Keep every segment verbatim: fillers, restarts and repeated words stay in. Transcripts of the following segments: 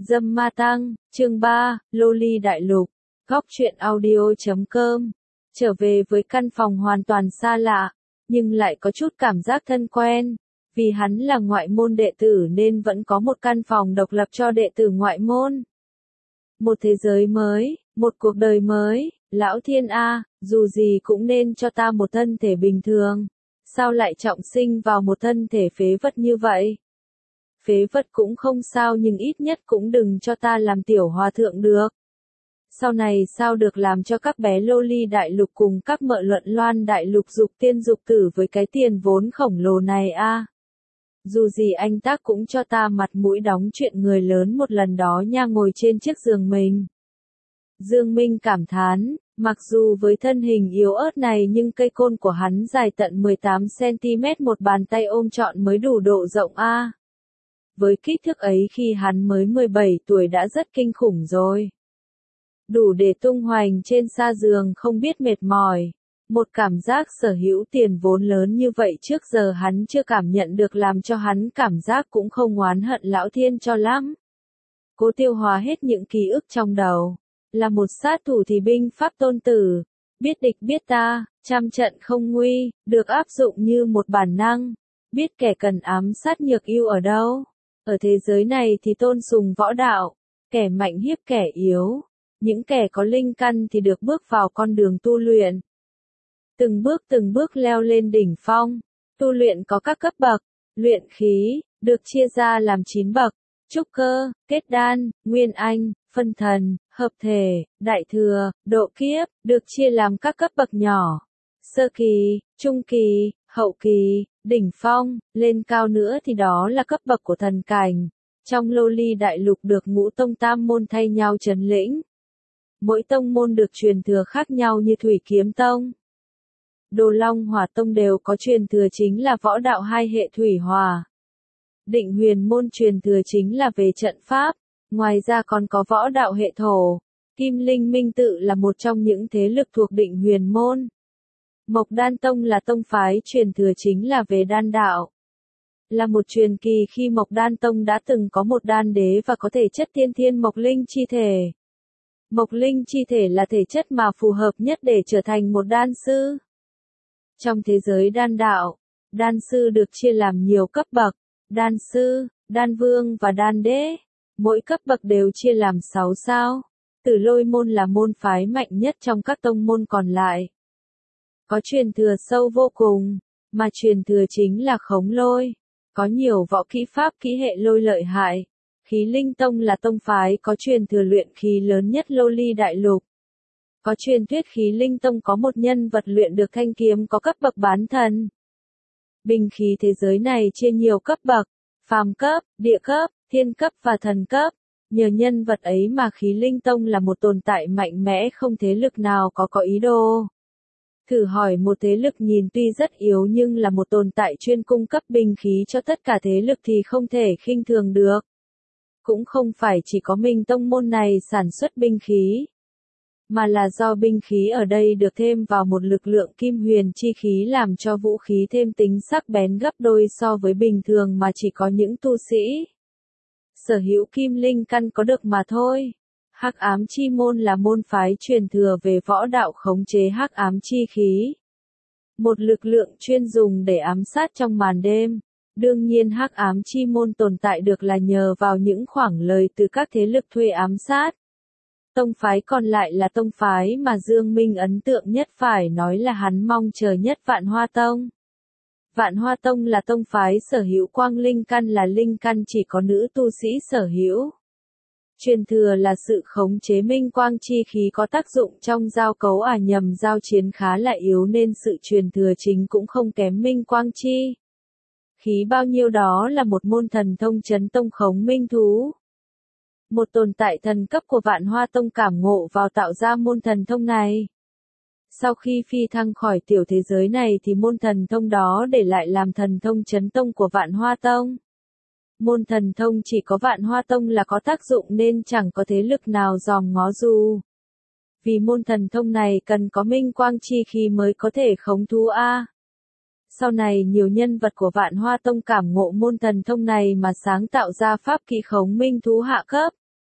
Dâm ma tăng, chương ba, Lô ly đại lục, góc truyện audio chấm com. Trở về với căn phòng hoàn toàn xa lạ, nhưng lại có chút cảm giác thân quen. Vì hắn là ngoại môn đệ tử nên vẫn có một căn phòng độc lập cho đệ tử ngoại môn. Một thế giới mới, một cuộc đời mới, lão thiên a, dù gì cũng nên cho ta một thân thể bình thường. Sao lại trọng sinh vào một thân thể phế vật như vậy? Phế vật cũng không sao nhưng ít nhất cũng đừng cho ta làm tiểu hòa thượng được. Sau này sao được làm cho các bé lô ly đại lục cùng các mợ luận loan đại lục dục tiên dục tử với cái tiền vốn khổng lồ này a. Dù gì anh tác cũng cho ta mặt mũi đóng chuyện người lớn một lần đó nha, ngồi trên chiếc giường mình. Dương Minh cảm thán, mặc dù với thân hình yếu ớt này nhưng cây côn của hắn dài tận mười tám xăng ti mét, một bàn tay ôm trọn mới đủ độ rộng a. Với kích thước ấy khi hắn mới mười bảy tuổi đã rất kinh khủng rồi. Đủ để tung hoành trên sa giường không biết mệt mỏi. Một cảm giác sở hữu tiền vốn lớn như vậy trước giờ hắn chưa cảm nhận được, làm cho hắn cảm giác cũng không oán hận lão thiên cho lắm. Cố tiêu hóa hết những ký ức trong đầu. Là một sát thủ thì binh pháp tôn tử. Biết địch biết ta, trăm trận không nguy, được áp dụng như một bản năng. Biết kẻ cần ám sát nhược ưu ở đâu. Ở thế giới này thì tôn sùng võ đạo. Kẻ mạnh hiếp kẻ yếu. Những kẻ có linh căn thì được bước vào con đường tu luyện. Từng bước từng bước leo lên đỉnh phong. Tu luyện có các cấp bậc. Luyện khí, được chia ra làm chín bậc. Trúc cơ, kết đan, nguyên anh, phân thần, hợp thể, đại thừa, độ kiếp, được chia làm các cấp bậc nhỏ. Sơ kỳ, trung kỳ, hậu kỳ, đỉnh phong, lên cao nữa thì đó là cấp bậc của thần cảnh. Trong lô ly đại lục được ngũ tông tam môn thay nhau trấn lĩnh. Mỗi tông môn được truyền thừa khác nhau như Thủy Kiếm Tông. Đồ Long Hỏa Tông đều có truyền thừa chính là võ đạo hai hệ thủy hỏa. Định Huyền môn truyền thừa chính là về trận pháp, ngoài ra còn có võ đạo hệ thổ. Kim Linh Minh tự là một trong những thế lực thuộc Định Huyền môn. Mộc Đan Tông là tông phái truyền thừa chính là về đan đạo. Là một truyền kỳ khi Mộc Đan Tông đã từng có một đan đế và có thể chất tiên thiên Mộc Linh chi thể. Mộc Linh chi thể là thể chất mà phù hợp nhất để trở thành một đan sư. Trong thế giới đan đạo, đan sư được chia làm nhiều cấp bậc, đan sư, đan vương và đan đế. Mỗi cấp bậc đều chia làm sáu sao. Tử Lôi môn là môn phái mạnh nhất trong các tông môn còn lại. Có truyền thừa sâu vô cùng, mà truyền thừa chính là khống lôi. Có nhiều võ kỹ pháp kỹ hệ lôi lợi hại. Khí Linh Tông là tông phái có truyền thừa luyện khí lớn nhất lô ly đại lục. Có truyền thuyết Khí Linh Tông có một nhân vật luyện được thanh kiếm có cấp bậc bán thần. Binh khí thế giới này chia nhiều cấp bậc, phàm cấp, địa cấp, thiên cấp và thần cấp. Nhờ nhân vật ấy mà Khí Linh Tông là một tồn tại mạnh mẽ không thế lực nào có có ý đồ. Thử hỏi một thế lực nhìn tuy rất yếu nhưng là một tồn tại chuyên cung cấp binh khí cho tất cả thế lực thì không thể khinh thường được. Cũng không phải chỉ có mình tông môn này sản xuất binh khí, mà là do binh khí ở đây được thêm vào một lực lượng kim huyền chi khí làm cho vũ khí thêm tính sắc bén gấp đôi so với bình thường mà chỉ có những tu sĩ sở hữu kim linh căn có được mà thôi. Hắc ám chi môn là môn phái truyền thừa về võ đạo khống chế hắc ám chi khí. Một lực lượng chuyên dùng để ám sát trong màn đêm. Đương nhiên hắc ám chi môn tồn tại được là nhờ vào những khoản lời từ các thế lực thuê ám sát. Tông phái còn lại là tông phái mà Dương Minh ấn tượng nhất, phải nói là hắn mong chờ nhất, Vạn Hoa Tông. Vạn Hoa Tông là tông phái sở hữu quang linh căn, là linh căn chỉ có nữ tu sĩ sở hữu. Truyền thừa là sự khống chế minh quang chi khí có tác dụng trong giao cấu à nhầm giao chiến khá là yếu nên sự truyền thừa chính cũng không kém minh quang chi khí bao nhiêu, đó là một môn thần thông chấn tông khống minh thú. Một tồn tại thần cấp của Vạn Hoa Tông cảm ngộ vào tạo ra môn thần thông này. Sau khi phi thăng khỏi tiểu thế giới này thì môn thần thông đó để lại làm thần thông chấn tông của Vạn Hoa Tông. Môn thần thông chỉ có Vạn Hoa Tông là có tác dụng nên chẳng có thế lực nào dòm ngó dù. Vì môn thần thông này cần có minh quang chi khí mới có thể khống thú a. Sau này nhiều nhân vật của Vạn Hoa Tông cảm ngộ môn thần thông này mà sáng tạo ra pháp kỹ khống minh thú hạ cấp.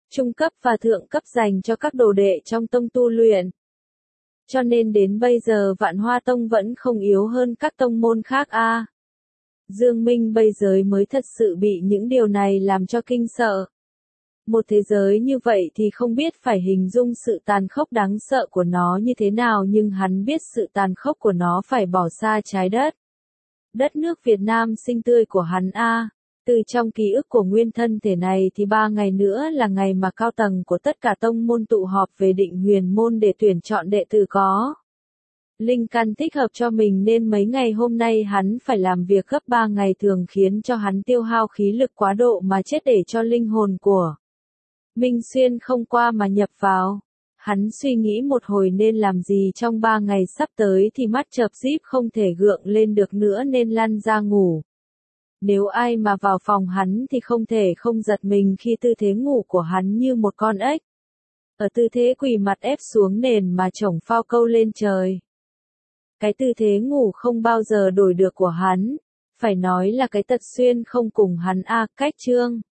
trung cấp và thượng cấp dành cho các đồ đệ trong tông tu luyện. Cho nên đến bây giờ Vạn Hoa Tông vẫn không yếu hơn các tông môn khác a. À. Dương Minh bây giờ mới thật sự bị những điều này làm cho kinh sợ. Một thế giới như vậy thì không biết phải hình dung sự tàn khốc đáng sợ của nó như thế nào, nhưng hắn biết sự tàn khốc của nó phải bỏ xa trái đất. Đất nước Việt Nam xinh tươi của hắn a. À. Từ trong ký ức của nguyên thân thể này thì ba ngày nữa là ngày mà cao tầng của tất cả tông môn tụ họp về Định Huyền môn để tuyển chọn đệ tử có linh căn thích hợp cho mình, nên mấy ngày hôm nay hắn phải làm việc gấp ba ngày thường, khiến cho hắn tiêu hao khí lực quá độ mà chết, để cho linh hồn của Minh Xuyên không qua mà nhập vào. Hắn suy nghĩ một hồi nên làm gì trong ba ngày sắp tới thì mắt chợp díp không thể gượng lên được nữa nên lăn ra ngủ. Nếu ai mà vào phòng hắn thì không thể không giật mình khi tư thế ngủ của hắn như một con ếch. Ở tư thế quỳ mặt ép xuống nền mà chổng phao câu lên trời. Cái tư thế ngủ không bao giờ đổi được của hắn, phải nói là cái tật xuyên không cùng hắn a. Cách chương